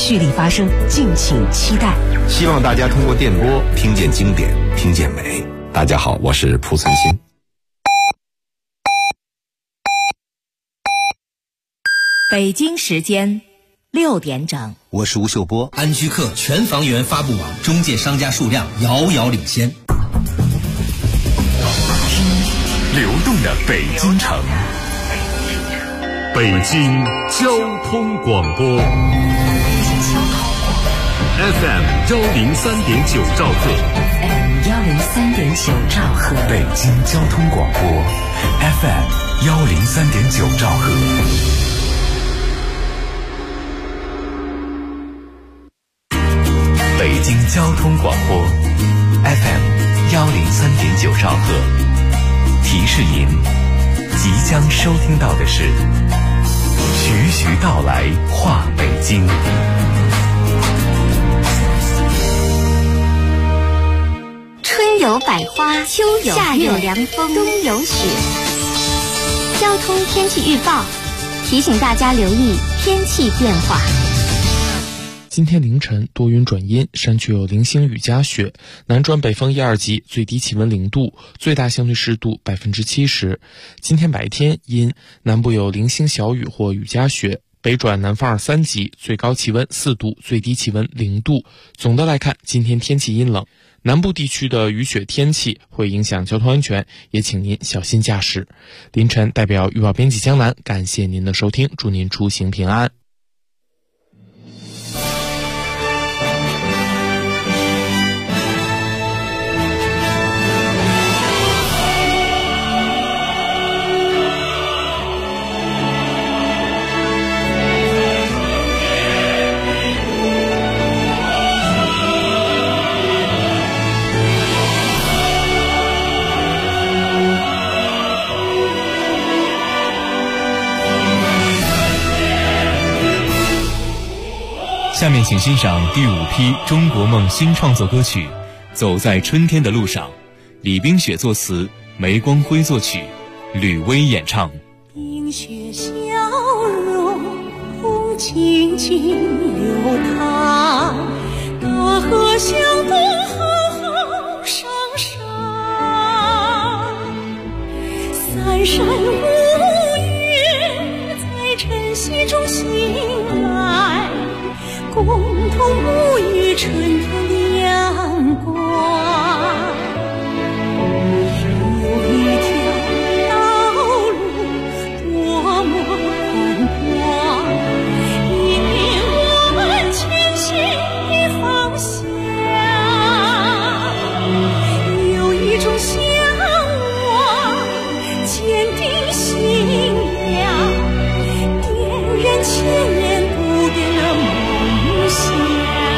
蓄力发声，敬请期待。 希望大家通过电波听见经典，听见美。大家好，我是蒲存昕。 北京时间6点整， 我是吴秀波。 安居客全房源发布网中介商家数量遥遥领先。 流动的北京城，北京交通广播 FM 103.9兆赫， 103.9兆赫， 北京交通广播 FM 103.9兆赫。北京交通广播 FM 103.9兆赫，提示您，即将收听到的是徐徐道来话北京。 春有百花，秋有夏有凉风，冬有雪。交通天气预报提醒大家留意天气变化。 今天凌晨多云转阴，山区有零星雨夹雪，南转北风1、2级，最低气温0度，最大相对湿度70%。今天白天阴，南部有零星小雨或雨夹雪，北转南风2、3级，最高气温4度，最低气温0度。总的来看，今天天气阴冷，南部地区的雨雪天气会影响交通安全，也请您小心驾驶。凌晨代表预报编辑江南，感谢您的收听，祝您出行平安。 下面请欣赏第5批中国梦新创作歌曲《走在春天的路上》，李冰雪作词，梅光辉作曲，吕薇演唱。 冰雪消融，风轻轻流淌，大河向东浩浩汤汤，三山五岳在晨曦中醒来，共同沐浴春天的阳光。有一条道路多么宽广，引领我们前行的方向。有一种向往，坚定信仰，点燃千年不变的梦想。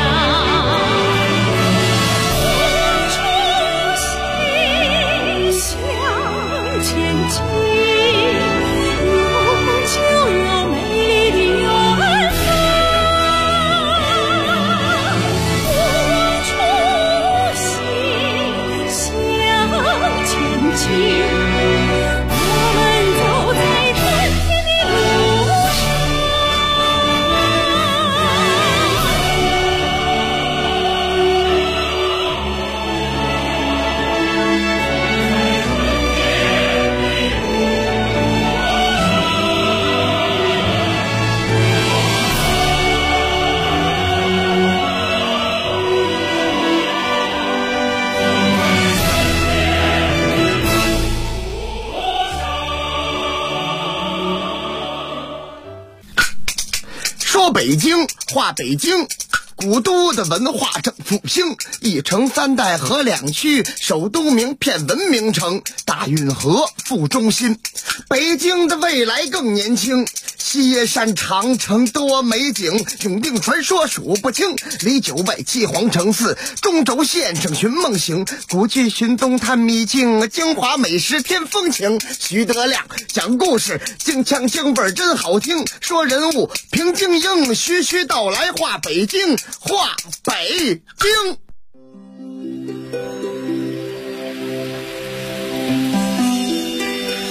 说北京话北京，古都的文化正复兴，一城三代河两区，首都名片文明城，大运河副中心。北京的未来更年轻，西山长城多美景，永定传说数不清，离九外七皇城寺，中轴线上寻梦行，古剧寻踪探秘境，京华美食添风情。徐德亮讲故事，京腔京味真好听，说人物平京英，徐徐道来话北京，话北京。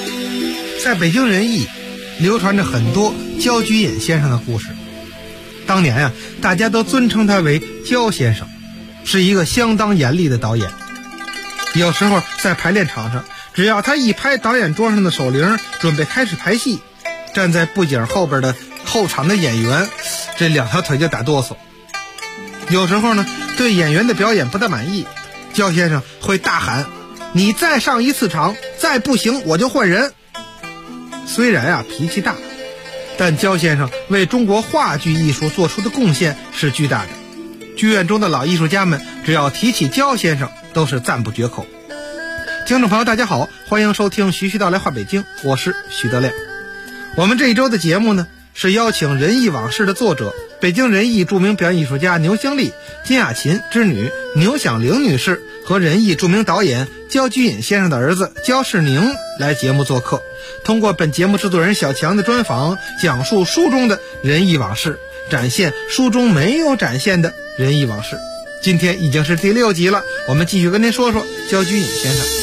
在北京人艺流传着很多焦菊隐先生的故事， 当年呀，大家都尊称他为焦先生，是一个相当严厉的导演。有时候在排练场上，只要他一拍导演桌上的手铃，准备开始排戏，站在布景后边的后场的演员这两条腿就打哆嗦。有时候呢，对演员的表演不大满意，焦先生会大喊：你再上一次场，再不行我就换人。虽然啊脾气大，但焦先生为中国话剧艺术做出的贡献是巨大的。剧院中的老艺术家们只要提起焦先生，都是赞不绝口。听众朋友大家好，欢迎收听徐徐道来话北京，我是徐德亮。我们这一周的节目呢，是邀请仁义往事的作者，北京仁义著名表演艺术家牛香丽、金雅琴之女牛响玲女士和仁义著名导演焦居隐先生的儿子焦世宁来节目做客，通过本节目制作人小强的专访，讲述书中的仁义往事，展现书中没有展现的仁义往事。今天已经是第6集了，我们继续跟您说说焦居隐先生。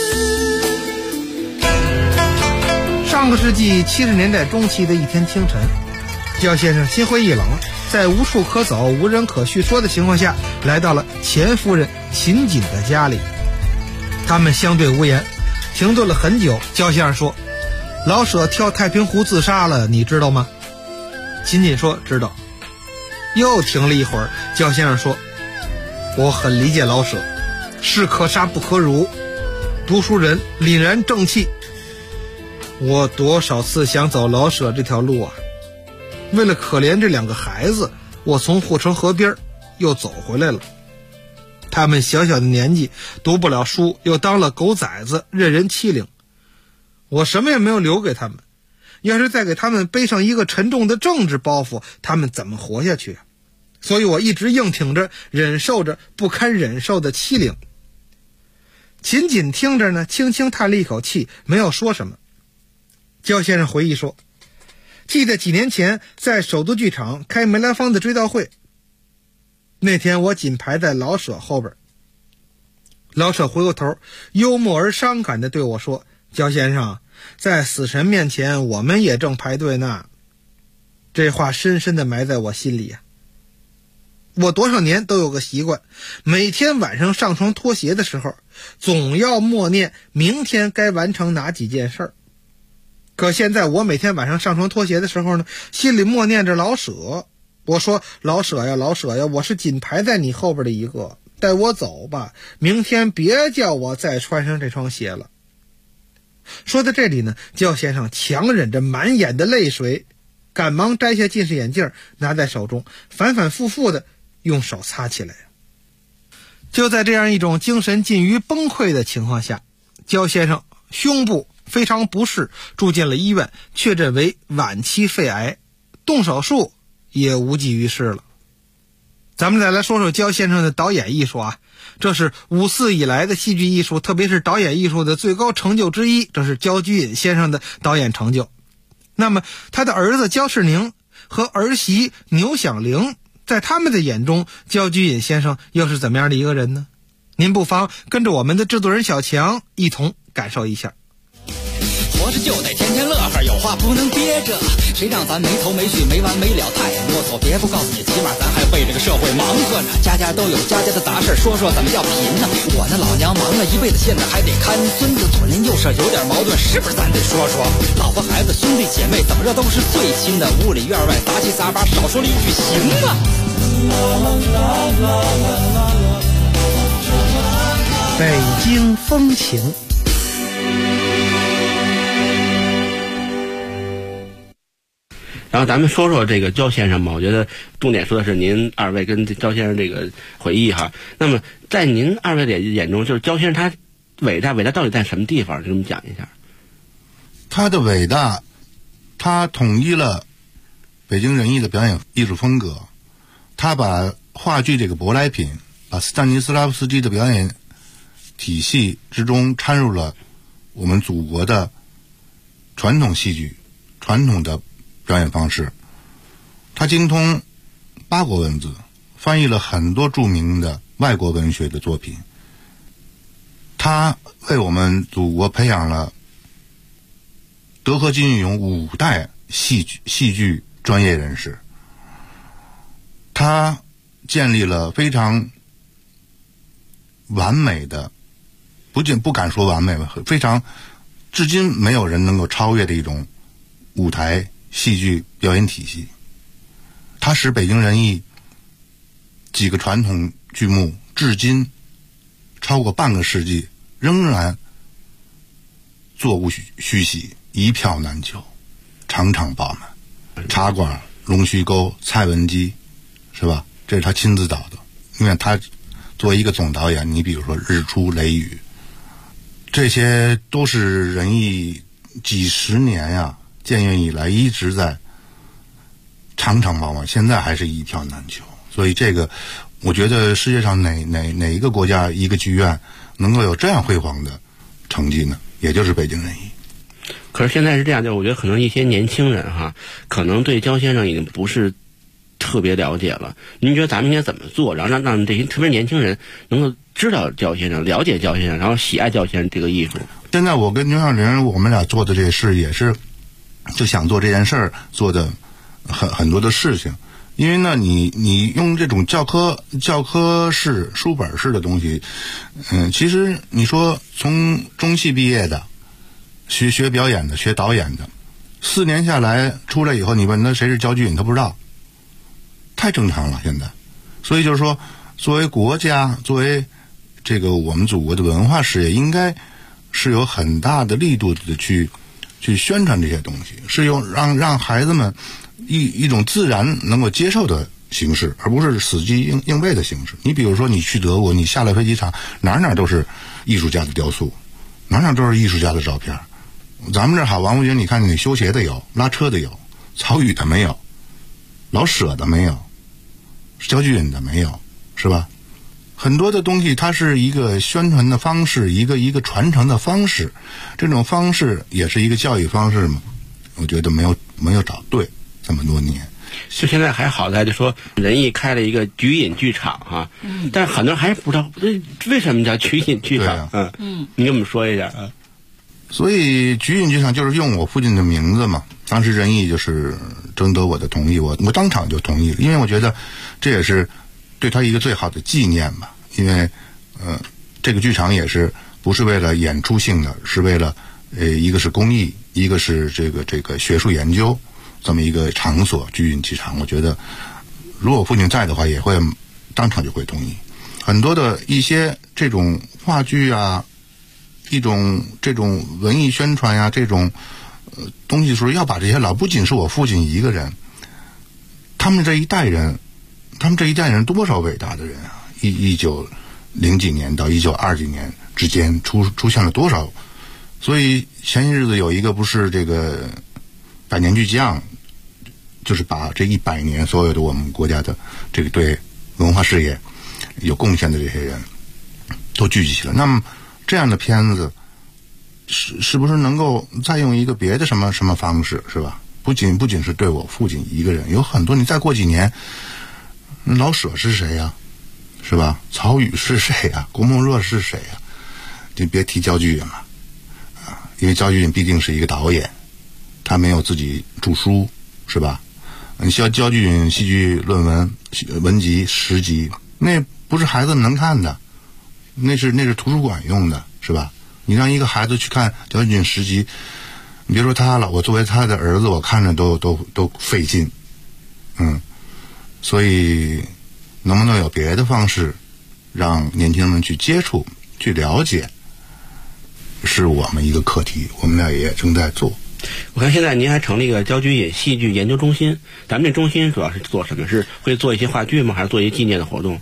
上个世纪70年代中期的一天清晨，焦先生心灰意冷，在无处可走、无人可叙说的情况下，来到了前夫人秦锦的家里。他们相对无言，停顿了很久。焦先生说：老舍跳太平湖自杀了，你知道吗？秦锦说：知道。又停了一会儿，焦先生说：我很理解老舍，士可杀不可辱，读书人凛然正气。我多少次想走老舍这条路啊，为了可怜这2个孩子，我从护城河边又走回来了。他们小小的年纪读不了书，又当了狗崽子，任人欺凌，我什么也没有留给他们，要是再给他们背上一个沉重的政治包袱，他们怎么活下去啊？所以我一直硬挺着，忍受着不堪忍受的欺凌。秦锦听着呢，轻轻叹了一口气，没有说什么。焦先生回忆说，记得几年前在首都剧场开梅兰芳的追悼会，那天我紧排在老舍后边。老舍回过头，幽默而伤感地对我说：焦先生，在死神面前，我们也正排队呢。这话深深地埋在我心里呀。我多少年都有个习惯，每天晚上上床脱鞋的时候，总要默念明天该完成哪几件事儿。可现在我每天晚上上床脱鞋的时候呢，心里默念着老舍。我说：老舍呀，老舍呀，我是紧排在你后边的一个，带我走吧，明天别叫我再穿上这双鞋了。说到这里呢，焦先生强忍着满眼的泪水，赶忙摘下近视眼镜拿在手中，反反复复的用手擦起来。就在这样一种精神近于崩溃的情况下，焦先生胸部非常不适，住进了医院，确诊为晚期肺癌，动手术也无济于事了。咱们再来说说焦先生的导演艺术啊，这是54以来的戏剧艺术，特别是导演艺术的最高成就之一，这是焦居隐先生的导演成就。那么他的儿子焦世宁和儿媳牛响玲，在他们的眼中，焦居隐先生又是怎么样的一个人呢？您不妨跟着我们的制作人小强一同感受一下。 活着就得天天乐呵，有话不能憋着，谁让咱没头没绪没完没了太啰嗦，别不告诉你，起码咱还为这个社会忙活呢。家家都有家家的杂事，说说怎么叫贫呢？我那老娘忙了一辈子，现在还得看孙子，左邻右舍有点矛盾，是不是咱得说说？老婆孩子兄弟姐妹怎么着都是最亲的，屋里院外杂七杂八，少说了一句行吗？ 北京风情。 然后咱们说说这个焦先生吧，我觉得重点说的是您二位跟焦先生这个回忆哈。那么在您二位的眼中，就是焦先生他伟大到底在什么地方？给我们讲一下。 他的伟大，他统一了北京人艺的表演艺术风格，他把话剧这个舶来品，把斯坦尼斯拉夫斯基的表演体系之中掺入了我们祖国的传统戏剧、传统的表演方式。他精通8国文字，翻译了很多著名的外国文学的作品。他为我们祖国培养了德和金玉勇5代戏剧专业人士。 他建立了非常完美的，不敢说完美吧，非常至今没有人能够超越的一种舞台戏剧表演体系。它使北京人艺几个传统剧目至今超过半个世纪仍然座无虚席，一票难求，场场爆满。茶馆、龙须沟、蔡文姬，是吧？这是他亲自导的。因为他作为一个总导演，你比如说《日出》《雷雨》，这些都是人艺几十年呀建院以来一直在场场爆满，现在还是一票难求。所以这个我觉得世界上哪一个国家一个剧院能够有这样辉煌的成绩呢？也就是北京人艺。 可是现在是这样，就我觉得可能一些年轻人哈，可能对焦先生已经不是特别了解了。您觉得咱们应该怎么做，然后让这些特别年轻人能够知道焦先生，了解焦先生，然后喜爱焦先生这个艺术？ 现在我跟牛小玲我们俩做的这事也是就想做这件事儿做的很多的事情。因为呢你用这种教科式书本式的东西，其实你说从中戏毕业的学表演的学导演的4年下来出来以后，你问他谁是焦距隐，他不知道，太正常了现在。所以就是说作为国家，作为这个我们祖国的文化事业，应该是有很大的力度的去宣传这些东西，是用让孩子们一种自然能够接受的形式，而不是死记硬背的形式。你比如说你去德国，你下了飞机场，哪都是艺术家的雕塑，哪都是艺术家的照片。咱们这好，王府井你看你修鞋的有，拉车的有，曹禺的没有，老舍的没有，焦距隐的没有，是吧？很多的东西它是一个宣传的方式，一个传承的方式，这种方式也是一个教育方式嘛。我觉得没有找对，这么多年。 就现在还好在就说人艺开了一个菊隐剧场哈，但是很多人还是不知道为什么叫菊隐剧场。你跟我们说一下啊。 所以菊隐剧场就是用我父亲的名字嘛，当时人艺就是征得我的同意，我当场就同意了，因为我觉得这也是对他一个最好的纪念吧。因为这个剧场也是不是为了演出性的，是为了一个是公益，一个是这个学术研究这么一个场所，菊隐剧场。我觉得如果我父亲在的话，也会当场就会同意。很多的一些这种话剧啊，这种文艺宣传呀，这种东西的时候，要把这些不仅是我父亲一个人，他们这一代人多少伟大的人啊！1900几年到1920几年之间出现了多少？所以前些日子有一个不是这个百年巨匠，就是把这100年所有的我们国家的这个对文化事业有贡献的这些人都聚集起来。那么这样的片子是不是能够再用一个别的什么方式，是吧？不仅是对我父亲一个人，有很多，你再过几年，老舍是谁呀？是吧？曹禺是谁呀？郭沫若是谁呀？就别提焦距隐了啊，因为焦距隐毕竟是一个导演，他没有自己著书，是吧？你像焦距隐戏剧论文文集10集，那不是孩子们能看的，那是图书馆用的，是吧？你让一个孩子去看焦距隐10集，你别说他了，我作为他的儿子，我看着都费劲。所以能不能有别的方式让年轻人们去接触去了解，是我们一个课题，我们俩也正在做。 我看现在您还成立一个焦距隐戏剧研究中心，咱们这中心主要是做什么？是会做一些话剧吗？还是做一些纪念的活动？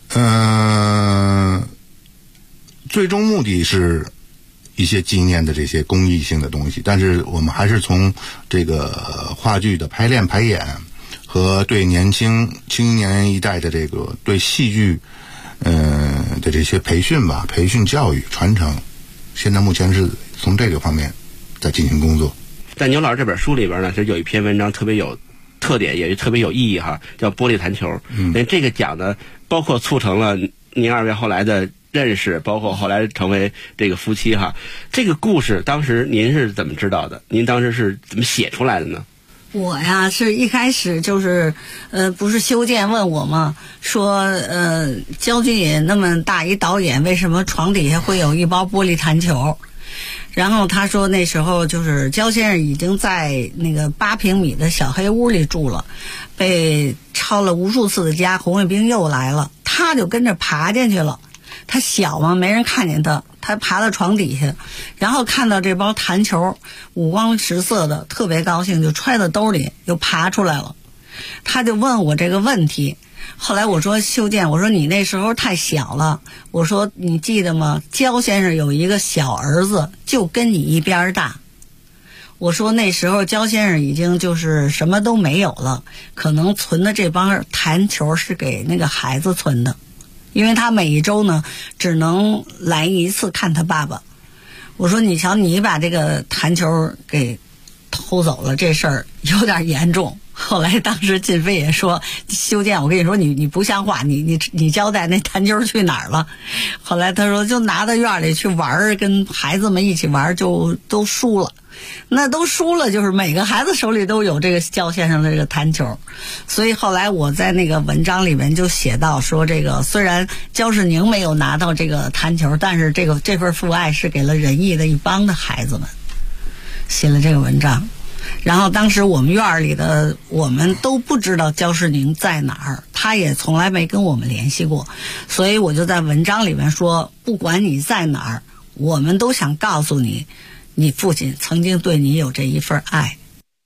最终目的是一些纪念的这些公益性的东西，但是我们还是从这个话剧的排练排演和对青年一代的这个对戏剧的这些培训吧，培训教育传承，现在目前是从这个方面在进行工作。 在牛老师这本书里边呢，其实有一篇文章特别有特点，也特别有意义哈，叫《玻璃弹球》。这个讲的包括促成了您2位后来的认识，包括后来成为这个夫妻哈。这个故事当时您是怎么知道的？您当时是怎么写出来的呢？ 我呀是一开始就是不是修建问我吗，说焦菊隐那么大一导演，为什么床底下会有一包玻璃弹球？然后他说那时候就是焦先生已经在那个8平米的小黑屋里住了，被抄了无数次的家，红卫兵又来了，他就跟着爬进去了。他小嘛，没人看见他，他爬到床底下，然后看到这包弹球，五光十色的，特别高兴，就揣到兜里，又爬出来了。他就问我这个问题。后来我说修建，我说你那时候太小了，我说你记得吗？焦先生有一个小儿子，就跟你一边大。我说那时候焦先生已经就是什么都没有了，可能存的这帮弹球是给那个孩子存的，因为他每一周呢只能来一次看他爸爸。我说你瞧，你把这个弹球给偷走了，这事儿有点严重。后来当时靳飞也说，修建，我跟你说你不像话，你交代那弹球去哪儿了？后来他说就拿到院里去玩，跟孩子们一起玩，就都输了。那都输了，就是每个孩子手里都有这个焦先生的这个弹球。所以后来我在那个文章里面就写到说，这个虽然焦世宁没有拿到这个弹球，但是这份父爱是给了仁义的一帮的孩子们，写了这个文章。然后当时我们院里的我们都不知道焦世宁在哪儿，他也从来没跟我们联系过，所以我就在文章里面说，不管你在哪儿，我们都想告诉你，你父亲曾经对你有这一份爱。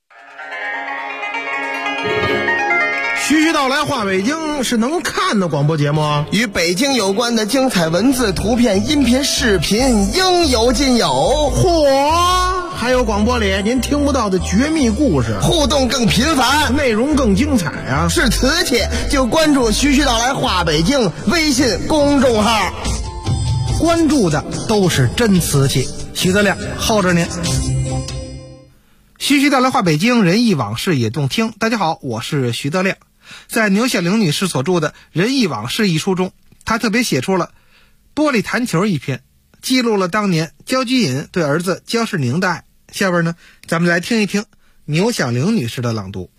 徐徐道来话北京是能看的广播节目， 与北京有关的精彩文字、图片、音频、视频应有尽有。 嚯！还有广播里您听不到的绝密故事， 互动更频繁， 内容更精彩啊！ 是瓷器就关注徐徐道来话北京微信公众号， 关注的都是真瓷器。徐德亮候着您。徐徐道来话北京，仁义往事也动听。大家好，我是徐德亮。在牛小玲女士所著的《仁义往事》一书中，她特别写出了玻璃弹球一篇，记录了当年焦菊隐对儿子焦世宁的爱。下边呢，咱们来听一听牛小玲女士的朗读。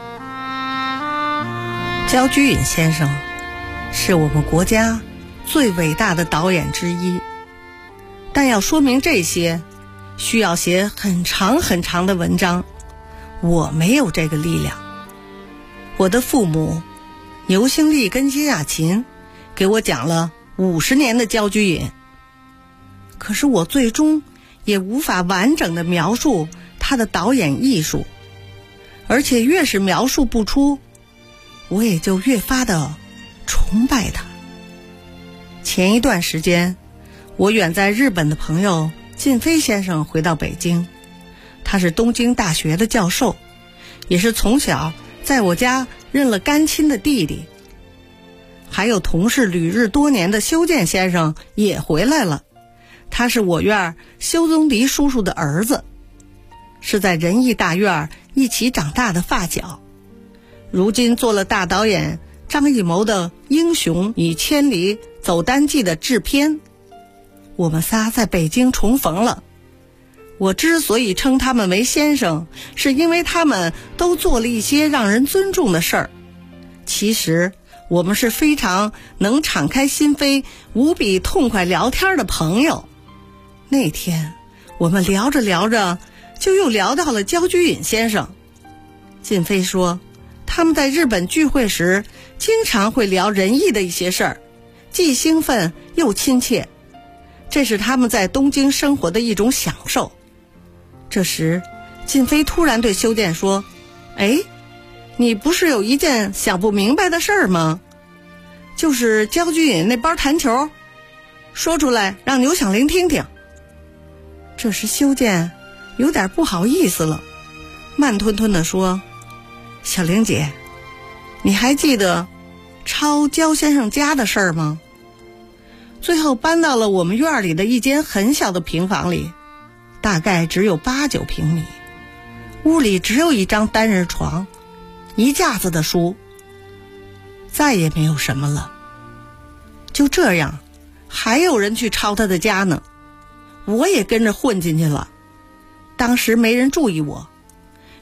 焦菊隐先生是我们国家最伟大的导演之一，但要说明这些，需要写很长很长的文章，我没有这个力量。我的父母牛兴利跟金雅琴给我讲了50年的焦菊隐，可是我最终也无法完整的描述他的导演艺术，而且越是描述不出，我也就越发的崇拜他。前一段时间，我远在日本的朋友靳飞先生回到北京，他是东京大学的教授，也是从小在我家认了干亲的弟弟。还有同事旅日多年的修建先生也回来了，他是我院修宗迪叔叔的儿子，是在仁义大院一起长大的发小，如今做了大导演张艺谋的《英雄与千里走单骑》的制片。我们仨在北京重逢了。我之所以称他们为先生，是因为他们都做了一些让人尊重的事儿。其实我们是非常能敞开心扉、无比痛快聊天的朋友。那天我们聊着聊着，就又聊到了焦菊隐先生。靳飞说，他们在日本聚会时，经常会聊仁义的一些事儿，既兴奋又亲切，这是他们在东京生活的一种享受。这时靳飞突然对修建说，哎，你不是有一件想不明白的事儿吗？就是焦菊隐那包弹球，说出来让牛小玲听听。这时修建有点不好意思了，慢吞吞地说，小玲姐，你还记得抄焦先生家的事儿吗？最后搬到了我们院里的一间很小的平房里，大概只有8、9平米，屋里只有一张单人床，一架子的书，再也没有什么了。就这样，还有人去抄他的家呢，我也跟着混进去了。当时没人注意我，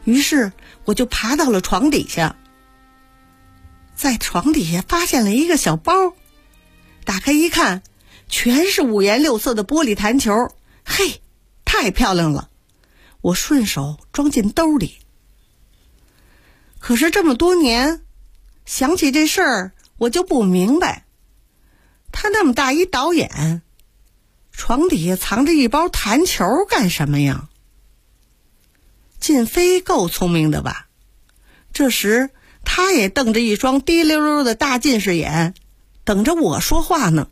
于是我就爬到了床底下，在床底下发现了一个小包，打开一看，全是五颜六色的玻璃弹球，嘿，太漂亮了，我顺手装进兜里。可是这么多年，想起这事儿，我就不明白，他那么大一导演，床底下藏着一包弹球干什么呀？靳飞够聪明的吧？这时他也瞪着一双滴溜溜的大近视眼，等着我说话呢。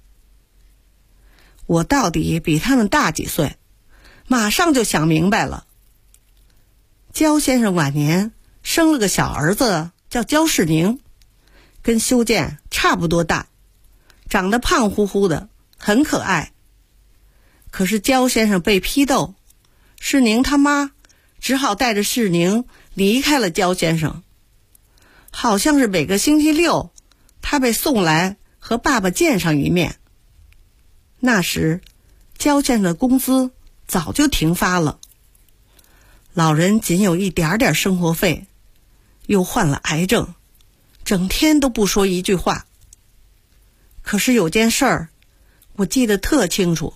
我到底比他们大几岁，马上就想明白了。焦先生晚年生了个小儿子叫焦世宁，跟修建差不多大，长得胖乎乎的，很可爱。可是焦先生被批斗，世宁他妈只好带着世宁离开了焦先生。好像是每个星期六，他被送来和爸爸见上一面。那时焦先生的工资早就停发了，老人仅有一点点生活费，又患了癌症，整天都不说一句话。可是有件事儿我记得特清楚。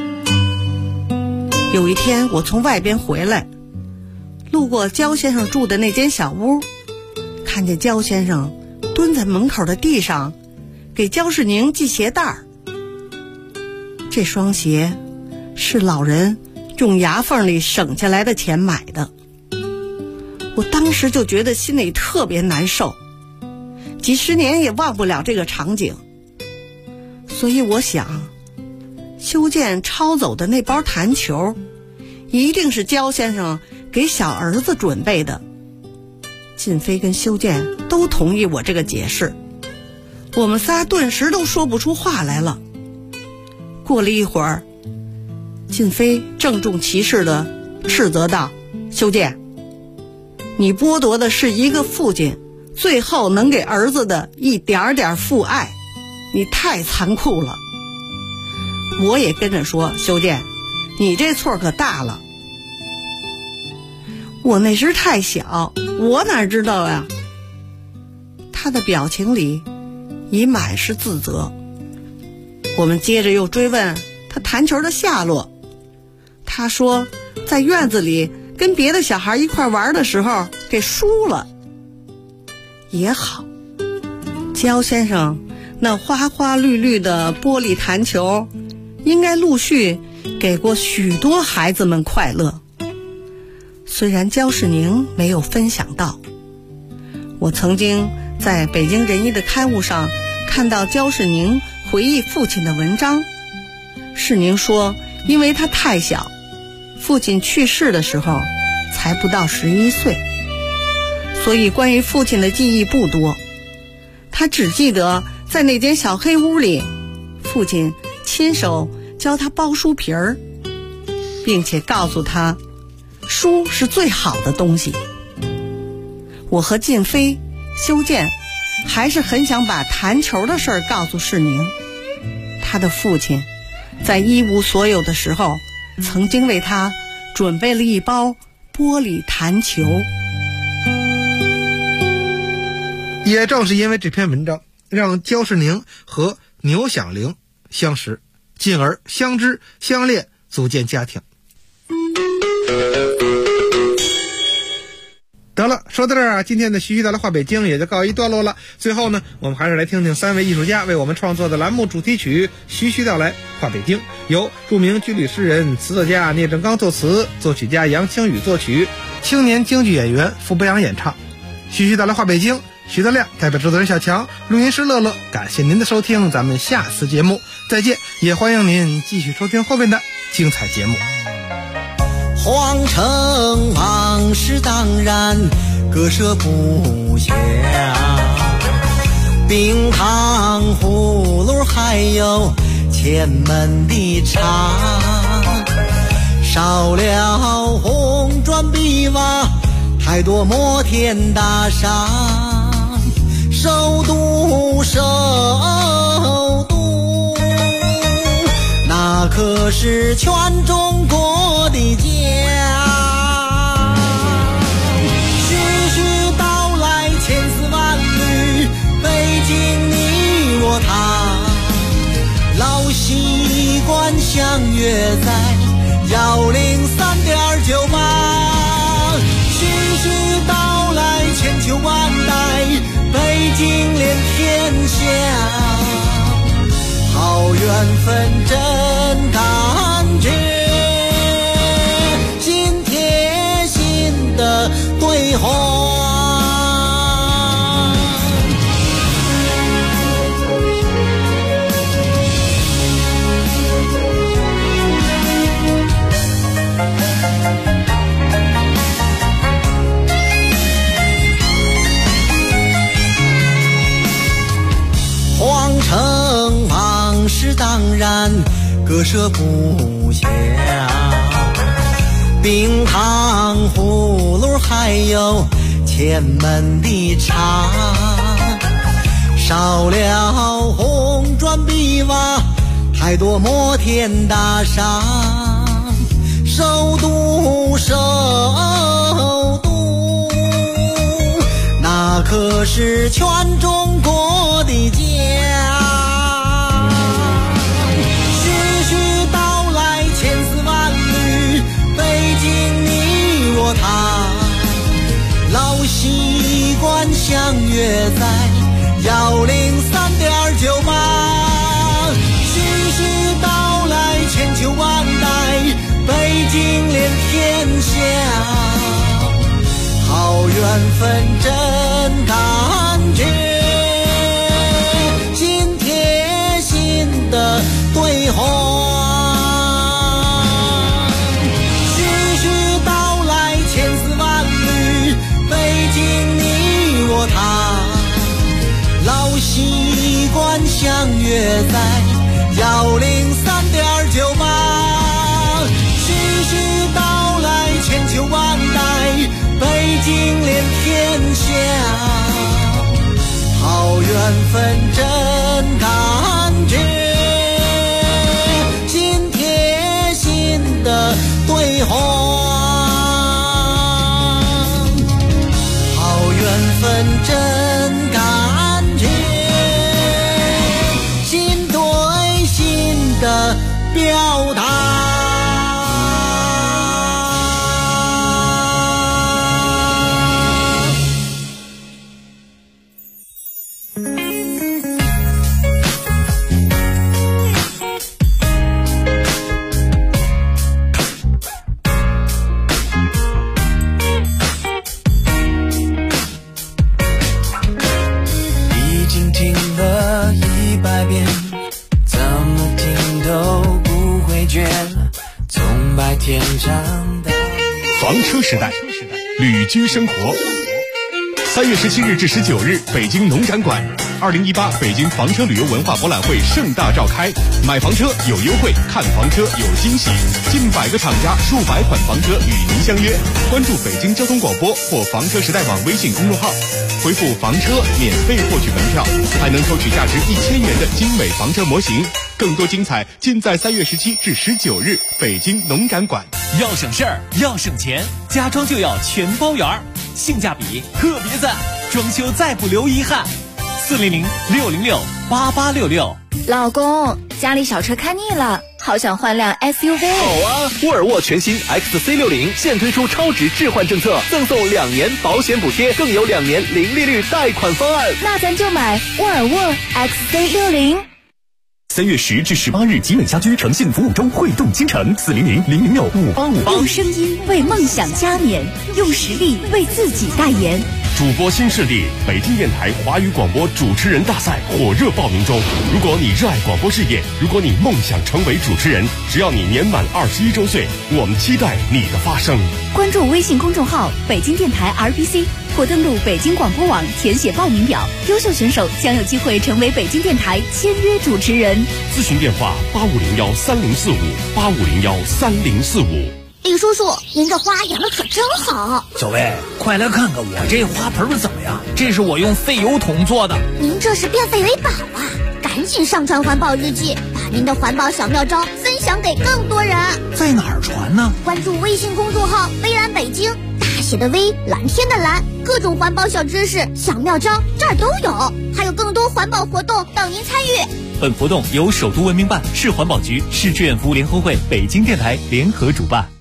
有一天我从外边回来，路过焦先生住的那间小屋，看见焦先生蹲在门口的地上给焦世宁系鞋带儿。这双鞋是老人用牙缝里省下来的钱买的。我当时就觉得心里特别难受，几十年也忘不了这个场景。所以我想，修建抄走的那包弹球一定是焦先生给小儿子准备的。靳飞跟修建都同意我这个解释，我们仨顿时都说不出话来了。过了一会儿，靳飞郑重其事地斥责道：修建，你剥夺的是一个父亲最后能给儿子的一点点父爱，你太残酷了。我也跟着说：修建，你这错可大了。我那时太小，我哪知道呀？他的表情里已满是自责。我们接着又追问他弹球的下落，他说在院子里跟别的小孩一块玩的时候给输了。也好，焦先生那花花绿绿的玻璃弹球应该陆续给过许多孩子们快乐。虽然焦世宁没有分享到，我曾经在北京人艺的刊物上看到焦世宁回忆父亲的文章。世宁说，因为他太小，父亲去世的时候才不到11岁，所以关于父亲的记忆不多。他只记得在那间小黑屋里，父亲亲手教他剥书皮儿，并且告诉他书是最好的东西。我和靳飞、修建还是很想把弹球的事儿告诉世宁。他的父亲在一无所有的时候，曾经为他准备了一包玻璃弹球。 也正是因为这篇文章，让焦世宁和牛响铃相识，进而相知相恋，组建家庭。得了，说到这儿啊，今天的徐徐道来话北京也就告一段落了。最后呢，我们还是来听听三位艺术家为我们创作的栏目主题曲《徐徐道来话北京》，由著名军旅诗人、词作家聂政刚作词，作曲家杨清宇作曲，青年京剧演员傅博阳演唱。徐徐道来话北京，徐德亮代表制作人小强，录音师乐乐，感谢您的收听，咱们下次节目再见，也欢迎您继续收听后面的精彩节目。 皇城往事当然割舍不下，冰糖葫芦还有前门的茶，少了红砖碧瓦，太多摩天大厦，首都首都，那可是全中国的家。 相约在103.98，徐徐道来千秋万代，北京连天下，好缘分真感觉，心贴心的对话。皇城往事当然割舍不下，冰糖葫芦还有前门的茶，少了红砖碧瓦，太多摩天大厦，首都那可是全中国的家。徐徐道来千丝万缕，北京你我他，老习惯相约在103.98，徐徐道来千秋万代，北京连天下，好缘分真感觉，心贴心的对话。徐徐道来千丝万缕，北京你我他，老习惯相约在103.98，徐徐道来千秋万代，北京连天下，好缘分真感觉，心贴心的对话，好缘分真感觉，心对心的表达。 房车时代，旅居生活。3月17日至19日，北京农展馆，2018北京房车旅游文化博览会盛大召开。买房车有优惠，看房车有惊喜，近100个厂家，数百款房车与您相约。关注北京交通广播或房车时代网微信公众号，回复房车免费获取门票，还能抽取价值1000元的精美房车模型。更多精彩尽在3月17至19日北京农展馆。 要省事儿，要省钱，家装就要全包圆，性价比特别赞，装修再不留遗憾。400-606-8866。 老公，家里小车看腻了，好想换辆 SUV。 好啊，沃尔沃全新 XC60现推出超值置换政策，赠送2年保险补贴，更有2年零利率贷款方案。 那咱就买沃尔沃 XC60。 3月10至18日，集美家居诚信服务周汇动京城，400-006-585。 用声音为梦想加冕，用实力为自己代言。 主播新势力，北京电台华语广播主持人大赛火热报名中。如果你热爱广播事业，如果你梦想成为主持人，只要你年满21周岁，我们期待你的发声。 关注微信公众号北京电台 RBC， 或登录北京广播网填写报名表，优秀选手将有机会成为北京电台签约主持人。 咨询电话85013045，85013045。 李叔叔，您这花养的可真好。 小薇，快来看看我这花盆怎么样？这是我用废油桶做的。 您这是变废为宝啊！赶紧上传环保日记，把您的环保小妙招分享给更多人。 在哪儿传呢？ 关注微信公众号微蓝北京，大写的微，蓝天的蓝， 各种环保小知识、小妙招这儿都有，还有更多环保活动等您参与。 本活动由首都文明办、市环保局、市志愿服务联合会、北京电台联合主办。